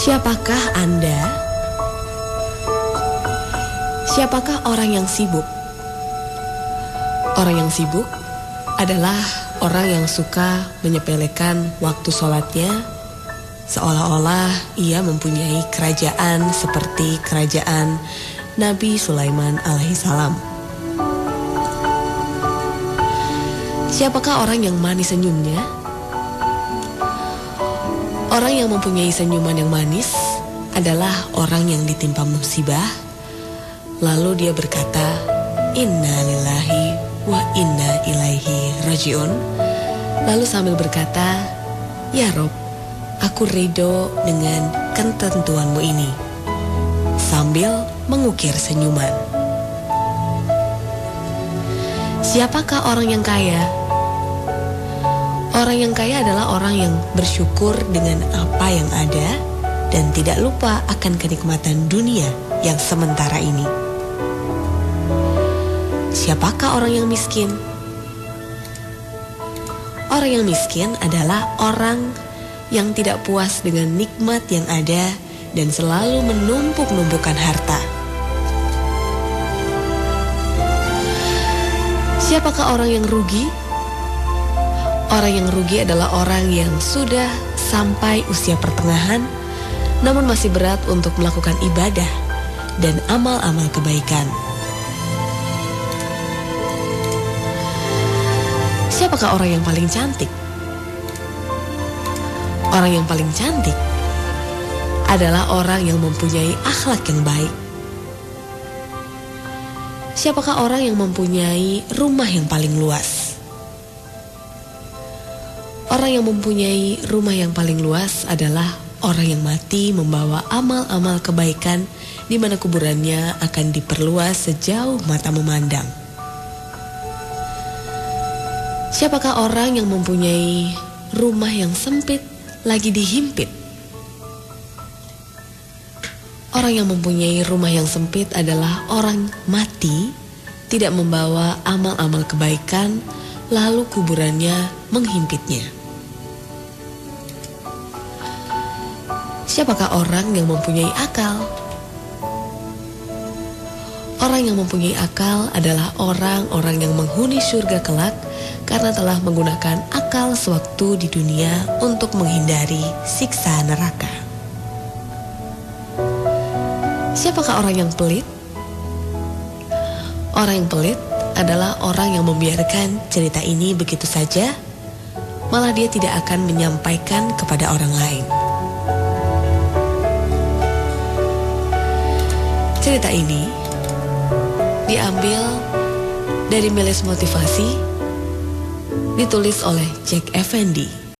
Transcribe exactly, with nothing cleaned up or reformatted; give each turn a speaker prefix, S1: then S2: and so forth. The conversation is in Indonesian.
S1: Siapakah Anda? Siapakah orang yang sibuk? Orang yang sibuk adalah orang yang suka menyepelekan waktu sholatnya, seolah-olah ia mempunyai kerajaan seperti kerajaan Nabi Sulaiman alaihissalam. Siapakah orang yang manis senyumnya? Orang yang mempunyai senyuman yang manis adalah orang yang ditimpa musibah, lalu dia berkata, Inna lillahi wa inna ilaihi rajiun. Lalu sambil berkata, Ya Rob, aku ridho dengan ketentuanmu ini, sambil mengukir senyuman. Siapakah orang yang kaya? Orang yang kaya adalah orang yang bersyukur dengan apa yang ada dan tidak lupa akan kenikmatan dunia yang sementara ini. Siapakah orang yang miskin? Orang yang miskin adalah orang yang tidak puas dengan nikmat yang ada dan selalu menumpuk-numpukan harta. Siapakah orang yang rugi? Orang yang rugi adalah orang yang sudah sampai usia pertengahan, namun masih berat untuk melakukan ibadah dan amal-amal kebaikan. Siapakah orang yang paling cantik? Orang yang paling cantik adalah orang yang mempunyai akhlak yang baik. Siapakah orang yang mempunyai rumah yang paling luas? Orang yang mempunyai rumah yang paling luas adalah orang yang mati membawa amal-amal kebaikan di mana kuburannya akan diperluas sejauh mata memandang. Siapakah orang yang mempunyai rumah yang sempit lagi dihimpit? Orang yang mempunyai rumah yang sempit adalah orang mati tidak membawa amal-amal kebaikan, lalu kuburannya menghimpitnya. Siapakah orang yang mempunyai akal? Orang yang mempunyai akal adalah orang-orang yang menghuni surga kelak karena telah menggunakan akal sewaktu di dunia untuk menghindari siksa neraka. Siapakah orang yang pelit? Orang yang pelit adalah orang yang membiarkan cerita ini begitu saja, malah dia tidak akan menyampaikan kepada orang lain. Cerita ini diambil dari meles motivasi, ditulis oleh Jack Effendi.